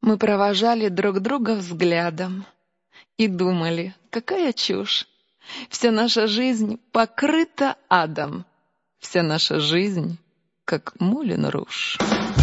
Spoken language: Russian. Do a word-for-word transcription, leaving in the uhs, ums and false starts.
Мы провожали друг друга взглядом и думали, какая чушь. Вся наша жизнь покрыта адом, вся наша жизнь, как Мулен Руж.